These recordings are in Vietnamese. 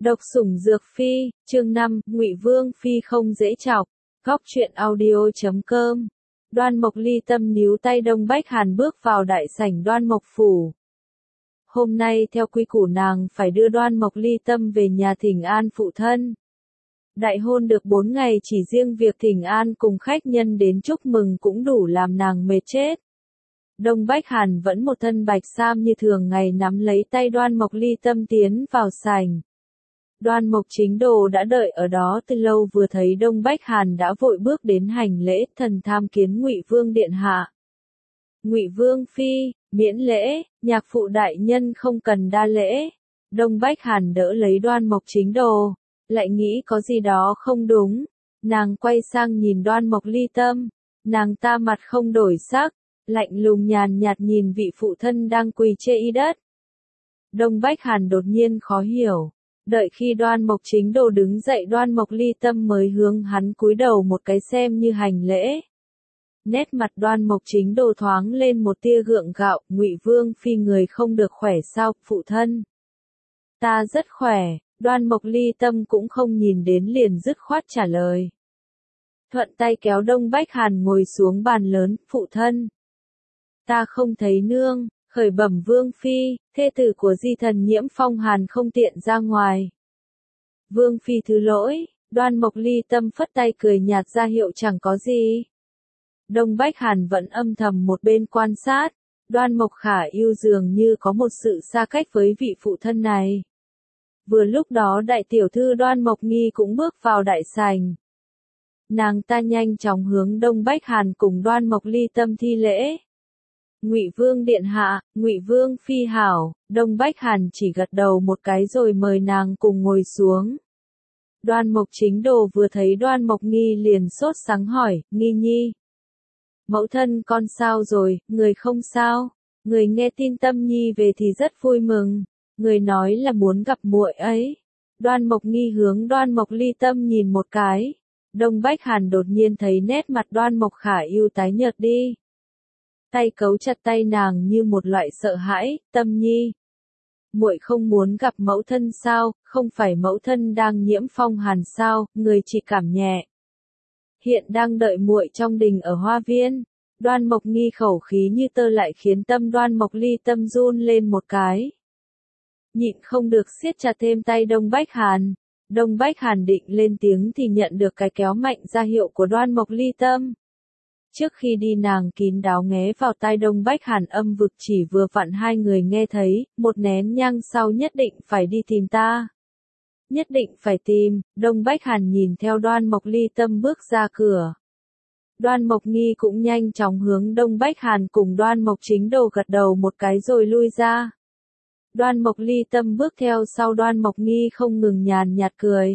Độc sủng dược phi, chương 5, Ngụy Vương phi không dễ chọc. Góc truyện audio.com. Đoan Mộc Ly Tâm níu tay Đông Bách Hàn bước vào đại sảnh Đoan Mộc phủ. Hôm nay theo quy củ nàng phải đưa Đoan Mộc Ly Tâm về nhà thỉnh an phụ thân. Đại hôn được 4 ngày, chỉ riêng việc thỉnh an cùng khách nhân đến chúc mừng cũng đủ làm nàng mệt chết. Đông Bách Hàn vẫn một thân bạch sam như thường ngày nắm lấy tay Đoan Mộc Ly Tâm tiến vào sảnh. Đoan Mộc Chính Đồ đã đợi ở đó từ lâu, vừa thấy Đông Bách Hàn đã vội bước đến hành lễ, thần tham kiến Ngụy Vương điện hạ. Ngụy Vương phi, miễn lễ, nhạc phụ đại nhân không cần đa lễ. Đông Bách Hàn đỡ lấy Đoan Mộc Chính Đồ, lại nghĩ có gì đó không đúng. Nàng quay sang nhìn Đoan Mộc Ly Tâm, nàng ta mặt không đổi sắc, lạnh lùng nhàn nhạt nhìn vị phụ thân đang quỳ trên y đất. Đông Bách Hàn đột nhiên khó hiểu. Đợi khi Đoan Mộc Chính Đồ đứng dậy, Đoan Mộc Ly Tâm mới hướng hắn cúi đầu một cái xem như hành lễ. Nét mặt Đoan Mộc Chính Đồ thoáng lên một tia gượng gạo. Ngụy Vương phi người không được khỏe sao, phụ thân? Ta rất khỏe. Đoan Mộc Ly Tâm cũng không nhìn đến liền dứt khoát trả lời. Thuận tay kéo Đông Bách Hàn ngồi xuống bàn lớn, phụ thân. Ta không thấy nương. Khởi bẩm Vương phi, thê tử của di thần Nhiễm Phong Hàn không tiện ra ngoài. Vương phi thứ lỗi. Đoan Mộc Ly Tâm phất tay cười nhạt ra hiệu chẳng có gì. Đông Bách Hàn vẫn âm thầm một bên quan sát. Đoan Mộc Khả yêu dường như có một sự xa cách với vị phụ thân này. Vừa lúc đó đại tiểu thư Đoan Mộc Nghi cũng bước vào đại sảnh. Nàng ta nhanh chóng hướng Đông Bách Hàn cùng Đoan Mộc Ly Tâm thi lễ. Ngụy Vương điện hạ, Ngụy Vương phi hảo. Đông Bách Hàn chỉ gật đầu một cái rồi mời nàng cùng ngồi xuống. Đoan Mộc Chính Đồ vừa thấy Đoan Mộc Nghi liền sốt sắng hỏi, Nghi nhi. Mẫu thân con sao rồi, người không sao? Người nghe tin Tâm nhi về thì rất vui mừng. Người nói là muốn gặp muội ấy. Đoan Mộc Nghi hướng Đoan Mộc Ly Tâm nhìn một cái. Đông Bách Hàn đột nhiên thấy nét mặt Đoan Mộc Khả yêu tái nhợt đi. Tay cấu chặt tay nàng như một loại sợ hãi, Tâm nhi. Muội không muốn gặp mẫu thân sao, không phải mẫu thân đang nhiễm phong hàn sao, người chỉ cảm nhẹ. Hiện đang đợi muội trong đình ở hoa viên. Đoan Mộc Nghi khẩu khí như tơ lại khiến tâm Đoan Mộc Ly Tâm run lên một cái. Nhịn không được siết chặt thêm tay Đông Bách Hàn. Đông Bách Hàn định lên tiếng thì nhận được cái kéo mạnh ra hiệu của Đoan Mộc Ly Tâm. Trước khi đi nàng kín đáo nghé vào tai Đông Bách Hàn âm vực, chỉ vừa vặn hai người nghe thấy, một nén nhang sau nhất định phải đi tìm ta. Nhất định phải tìm. Đông Bách Hàn nhìn theo Đoan Mộc Ly Tâm bước ra cửa. Đoan Mộc Nghi cũng nhanh chóng hướng Đông Bách Hàn cùng Đoan Mộc Chính Đồ gật đầu một cái rồi lui ra. Đoan Mộc Ly Tâm bước theo sau Đoan Mộc Nghi không ngừng nhàn nhạt cười.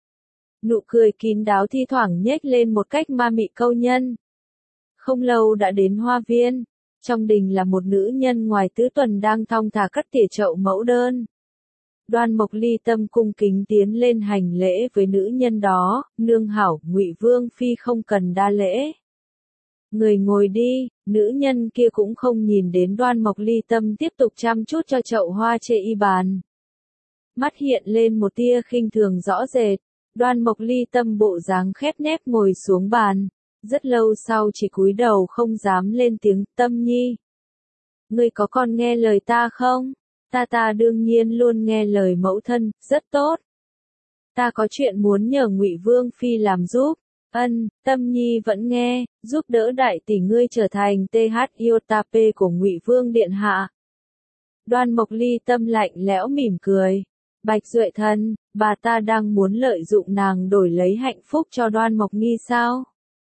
Nụ cười kín đáo thi thoảng nhếch lên một cách ma mị câu nhân. Không lâu đã đến hoa viên. Trong đình là một nữ nhân ngoài tứ tuần đang thong thả cất tỉa chậu mẫu đơn. Đoan Mộc Ly Tâm cung kính tiến lên hành lễ với nữ nhân đó, nương hảo, Ngụy Vương phi không cần đa lễ. Người ngồi đi. Nữ nhân kia cũng không nhìn đến Đoan Mộc Ly Tâm tiếp tục chăm chút cho chậu hoa trên y bàn. Mắt hiện lên một tia khinh thường rõ rệt. Đoan Mộc Ly Tâm bộ dáng khép nép ngồi xuống bàn. Rất lâu sau chỉ cúi đầu không dám lên tiếng, Tâm nhi. Ngươi có còn nghe lời ta không? Ta đương nhiên luôn nghe lời mẫu thân, rất tốt. Ta có chuyện muốn nhờ Ngụy Vương phi làm giúp. Ân, Tâm nhi vẫn nghe, giúp đỡ đại tỷ ngươi trở thành THIOTP của Ngụy Vương điện hạ. Đoan Mộc Ly Tâm lạnh lẽo mỉm cười. Bạch Duệ Thần, bà ta đang muốn lợi dụng nàng đổi lấy hạnh phúc cho Đoan Mộc Nghi sao?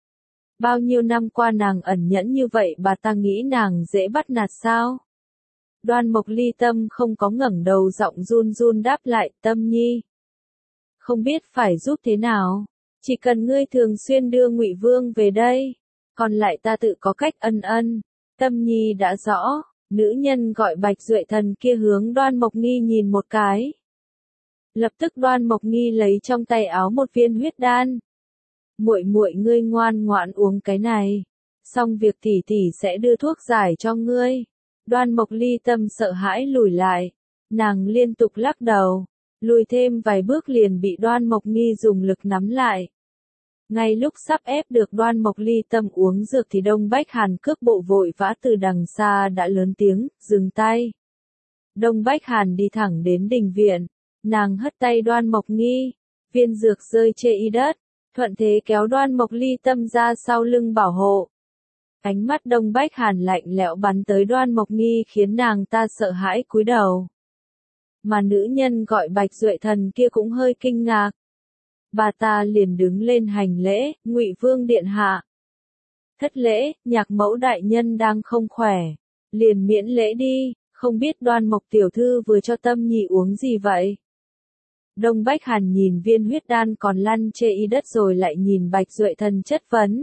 Bao nhiêu năm qua nàng ẩn nhẫn như vậy, bà ta nghĩ nàng dễ bắt nạt sao? Đoan Mộc Ly Tâm không có ngẩng đầu, giọng run run đáp lại, Tâm nhi. Không biết phải giúp thế nào. Chỉ cần ngươi thường xuyên đưa Ngụy Vương về đây. Còn lại ta tự có cách. Ân. Tâm nhi đã rõ. Nữ nhân gọi Bạch Duệ Thần kia hướng Đoan Mộc Nghi nhìn một cái. Lập tức Đoan Mộc Nghi lấy trong tay áo một viên huyết đan. Muội ngươi ngoan ngoãn uống cái này. Xong việc tỷ tỷ sẽ đưa thuốc giải cho ngươi. Đoan Mộc Ly Tâm sợ hãi lùi lại. Nàng liên tục lắc đầu. Lùi thêm vài bước liền bị Đoan Mộc Nghi dùng lực nắm lại. Ngay lúc sắp ép được Đoan Mộc Ly Tâm uống dược thì Đông Bách Hàn cước bộ vội vã từ đằng xa đã lớn tiếng, dừng tay. Đông Bách Hàn đi thẳng đến đình viện, nàng hất tay Đoan Mộc Nghi, viên dược rơi chê y đất, thuận thế kéo Đoan Mộc Ly Tâm ra sau lưng bảo hộ. Ánh mắt Đông Bách Hàn lạnh lẽo bắn tới Đoan Mộc Nghi khiến nàng ta sợ hãi cúi đầu. Mà nữ nhân gọi Bạch Duệ Thần kia cũng hơi kinh ngạc. Bà ta liền đứng lên hành lễ, Ngụy Vương điện hạ. Thất lễ, Nhạc mẫu đại nhân đang không khỏe, liền miễn lễ đi, không biết Đoan Mộc tiểu thư vừa cho Tâm Nhi uống gì vậy? Đông Bách Hàn nhìn viên huyết đan còn lăn chê y đất rồi lại nhìn Bạch Duệ Thần chất vấn.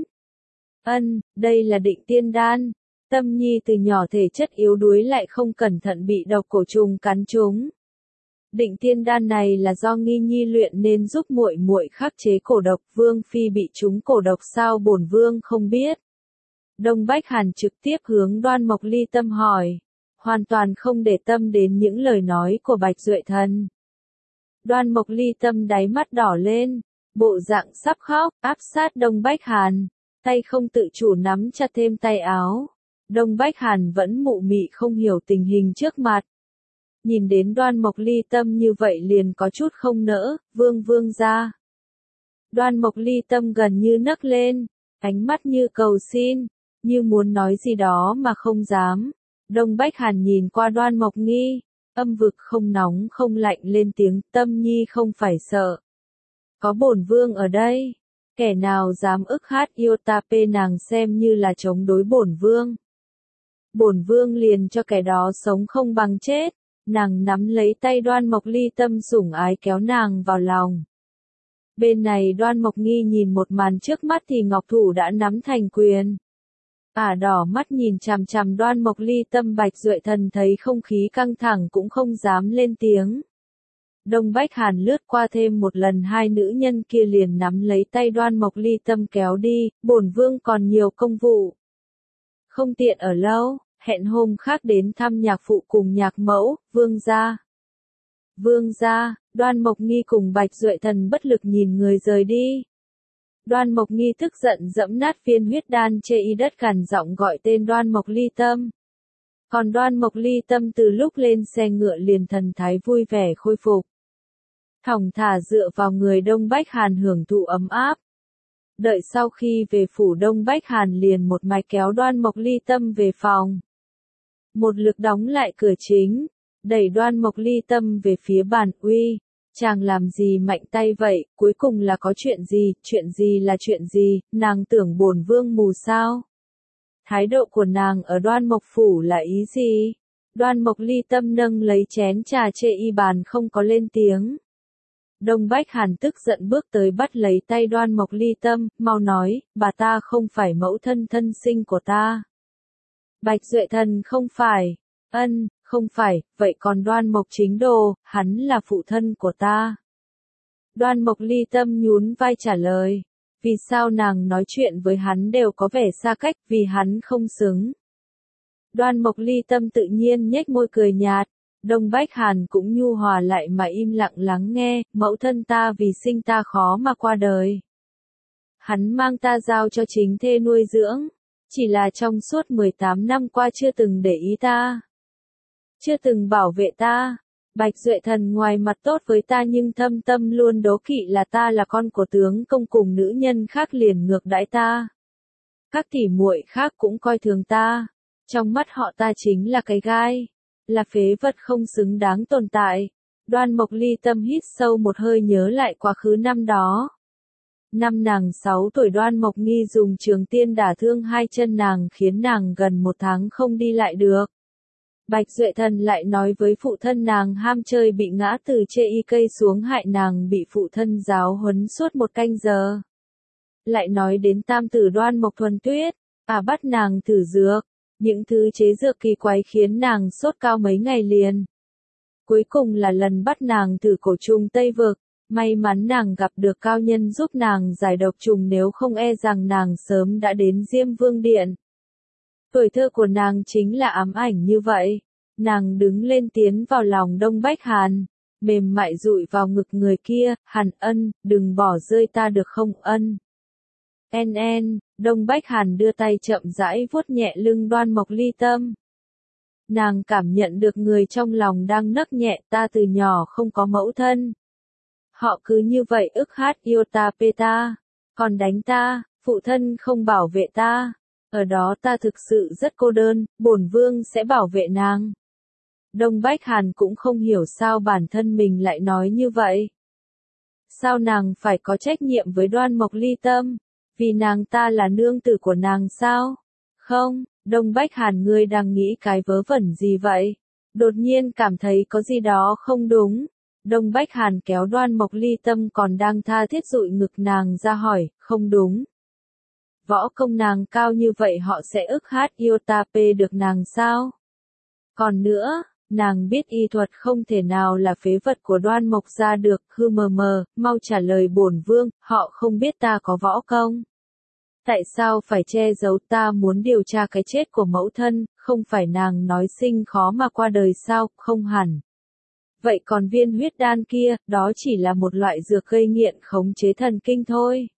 Đây là Định Tiên đan. Tâm Nhi từ nhỏ thể chất yếu đuối lại không cẩn thận bị độc cổ trùng cắn trúng. Định Tiên đan này là do Nghi Nhi luyện nên giúp muội muội khắc chế cổ độc, Vương phi bị trúng cổ độc sao bổn vương không biết. Đông Bách Hàn trực tiếp hướng Đoan Mộc Ly Tâm hỏi, hoàn toàn không để tâm đến những lời nói của Bạch Duệ Thần. Đoan Mộc Ly Tâm đáy mắt đỏ lên, bộ dạng sắp khóc, áp sát Đông Bách Hàn, tay không tự chủ nắm chặt thêm tay áo. Đông Bách Hàn vẫn mụ mị không hiểu tình hình trước mặt. Nhìn đến Đoan Mộc Ly Tâm như vậy liền có chút không nỡ, vương ra. Đoan Mộc Ly Tâm gần như nấc lên, ánh mắt như cầu xin, như muốn nói gì đó mà không dám. Đông Bách Hàn nhìn qua Đoan Mộc Nghi, âm vực không nóng không lạnh lên tiếng, Tâm Nhi không phải sợ. Có bổn vương ở đây, kẻ nào dám ức hát yêu ta pê nàng xem như là chống đối bổn vương. Bổn vương liền cho kẻ đó sống không bằng chết. Nàng nắm lấy tay Đoan Mộc Ly Tâm sủng ái kéo nàng vào lòng. Bên này Đoan Mộc Nghi nhìn một màn trước mắt thì ngọc thủ đã nắm thành quyền. Đỏ mắt nhìn chằm chằm Đoan Mộc Ly Tâm. Bạch Duệ Thần thấy không khí căng thẳng cũng không dám lên tiếng. Đông Bách Hàn lướt qua thêm một lần, hai nữ nhân kia liền nắm lấy tay Đoan Mộc Ly Tâm kéo đi, bổn vương còn nhiều công vụ. Không tiện ở lâu. Hẹn hôm khác đến thăm nhạc phụ cùng nhạc mẫu, vương gia. Vương gia, Đoan Mộc Nghi cùng Bạch Duệ Thần bất lực nhìn người rời đi. Đoan Mộc Nghi tức giận dẫm nát viên huyết đan chê y đất, gằn giọng gọi tên Đoan Mộc Ly Tâm. Còn Đoan Mộc Ly Tâm từ lúc lên xe ngựa liền thần thái vui vẻ khôi phục. Thong thả dựa vào người Đông Bách Hàn hưởng thụ ấm áp. Đợi sau khi về phủ, Đông Bách Hàn liền một mạch kéo Đoan Mộc Ly Tâm về phòng. Một lực đóng lại cửa chính, đẩy Đoan Mộc Ly Tâm về phía bàn, uy, chàng làm gì mạnh tay vậy, cuối cùng là có chuyện gì là chuyện gì, nàng tưởng bổn vương mù sao? Thái độ của nàng ở Đoan Mộc phủ là ý gì? Đoan Mộc Ly Tâm nâng lấy chén trà chê y bàn không có lên tiếng. Đông Bách Hàn tức giận bước tới bắt lấy tay Đoan Mộc Ly Tâm, mau nói, bà ta không phải mẫu thân thân sinh của ta. Bạch Duệ Thần không phải. Không phải, vậy còn Đoan Mộc Chính Đồ, hắn là phụ thân của ta. Đoan Mộc Ly Tâm nhún vai trả lời. Vì sao nàng nói chuyện với hắn đều có vẻ xa cách, vì hắn không xứng. Đoan Mộc Ly Tâm tự nhiên nhếch môi cười nhạt. Đông Bách Hàn cũng nhu hòa lại mà im lặng lắng nghe, mẫu thân ta vì sinh ta khó mà qua đời. Hắn mang ta giao cho chính thê nuôi dưỡng. Chỉ là trong suốt 18 năm qua chưa từng để ý ta. Chưa từng bảo vệ ta. Bạch Duệ Thần ngoài mặt tốt với ta nhưng thâm tâm luôn đố kỵ là ta là con của tướng công, cùng nữ nhân khác liền ngược đãi ta. Các tỉ muội khác cũng coi thường ta. Trong mắt họ ta chính là cái gai. Là phế vật không xứng đáng tồn tại. Đoan Mộc Ly Tâm hít sâu một hơi nhớ lại quá khứ năm đó. Năm nàng 6 tuổi, Đoan Mộc Nghi dùng trường tiên đả thương hai chân nàng khiến nàng gần 1 tháng không đi lại được. Bạch Duệ Thần lại nói với phụ thân nàng ham chơi bị ngã từ chê y cây xuống hại nàng bị phụ thân giáo huấn suốt 1 canh giờ. Lại nói đến tam tử Đoan Mộc Thuần Tuyết, bắt nàng thử dược, những thứ chế dược kỳ quái khiến nàng sốt cao mấy ngày liền. Cuối cùng là lần bắt nàng thử cổ trùng Tây Vực. May mắn nàng gặp được cao nhân giúp nàng giải độc trùng, nếu không e rằng nàng sớm đã đến Diêm Vương Điện. Tuổi thơ của nàng chính là ám ảnh như vậy. Nàng đứng lên tiến vào lòng Đông Bách Hàn. mềm mại dụi vào ngực người kia, Hàn Ân, đừng bỏ rơi ta được không Ân. Đông Bách Hàn đưa tay chậm rãi vuốt nhẹ lưng Đoan Mộc Ly Tâm. Nàng cảm nhận được người trong lòng đang nấc nhẹ, ta từ nhỏ không có mẫu thân. Họ cứ như vậy ức hát yêu ta pê ta, còn đánh ta, phụ thân không bảo vệ ta. Ở đó ta thực sự rất cô đơn, bổn vương sẽ bảo vệ nàng. Đông Bách Hàn cũng không hiểu sao bản thân mình lại nói như vậy. Sao nàng phải có trách nhiệm với Đoan Mộc Ly Tâm? Vì nàng ta là nương tử của nàng sao? Không, Đông Bách Hàn ngươi đang nghĩ cái vớ vẩn gì vậy? Đột nhiên cảm thấy có gì đó không đúng. Đông Bách Hàn kéo Đoan Mộc Ly Tâm còn đang tha thiết dụi ngực nàng ra hỏi, không đúng. Võ công nàng cao như vậy họ sẽ ức hát yêu ta pê được nàng sao? Còn nữa, nàng biết y thuật không thể nào là phế vật của Đoan Mộc gia được, hư mờ mờ, mau trả lời bổn vương, họ không biết ta có võ công. Tại sao phải che giấu ta muốn điều tra cái chết của mẫu thân, không phải nàng nói sinh khó mà qua đời sao, không hẳn. Vậy còn viên huyết đan kia, đó chỉ là một loại dược gây nghiện khống chế thần kinh thôi.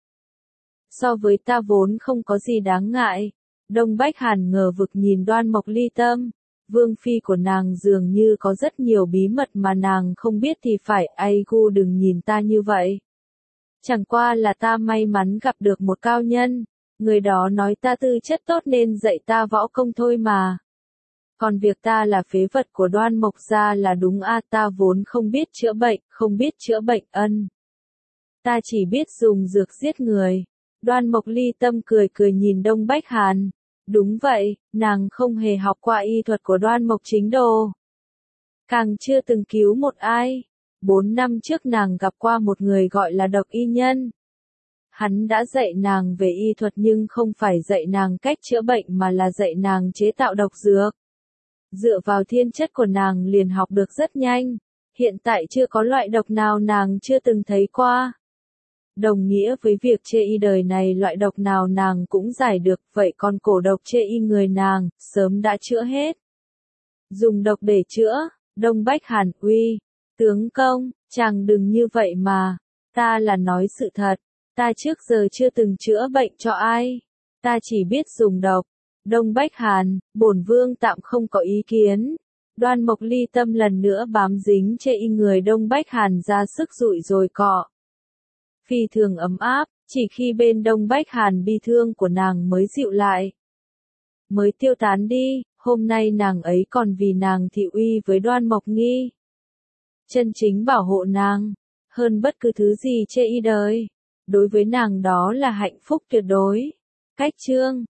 So với ta vốn không có gì đáng ngại. Đông Bách Hàn ngờ vực nhìn Đoan Mộc Ly Tâm. Vương phi của nàng dường như có rất nhiều bí mật mà nàng không biết thì phải, ai gu đừng nhìn ta như vậy. Chẳng qua là ta may mắn gặp được một cao nhân, người đó nói ta tư chất tốt nên dạy ta võ công thôi mà. Còn việc ta là phế vật của Đoan Mộc gia là đúng ta vốn không biết chữa bệnh, không biết chữa bệnh Ân. Ta chỉ biết dùng dược giết người. Đoan Mộc Ly Tâm cười cười nhìn Đông Bách Hàn. Đúng vậy, nàng không hề học qua y thuật của Đoan Mộc Chính Đồ. Càng chưa từng cứu một ai. 4 năm trước nàng gặp qua một người gọi là Độc Y Nhân. Hắn đã dạy nàng về y thuật nhưng không phải dạy nàng cách chữa bệnh mà là dạy nàng chế tạo độc dược. Dựa vào thiên chất của nàng liền học được rất nhanh. Hiện tại chưa có loại độc nào nàng chưa từng thấy qua. Đồng nghĩa với việc chê y đời này loại độc nào nàng cũng giải được, vậy còn cổ độc chê y người nàng, sớm đã chữa hết. Dùng độc để chữa, Đông Bách Hàn uy, tướng công, chàng đừng như vậy mà, ta là nói sự thật, ta trước giờ chưa từng chữa bệnh cho ai, ta chỉ biết dùng độc. Đông Bách Hàn, bổn vương tạm không có ý kiến. Đoan Mộc Ly Tâm lần nữa bám dính chê y người Đông Bách Hàn ra sức dụi rồi cọ. Phi thường ấm áp, chỉ khi bên Đông Bách Hàn bi thương của nàng mới dịu lại. Mới tiêu tán đi, hôm nay nàng ấy còn vì nàng thị uy với Đoan Mộc Nghi. Chân chính bảo hộ nàng, hơn bất cứ thứ gì chê y đời. Đối với nàng đó là hạnh phúc tuyệt đối. Cách chương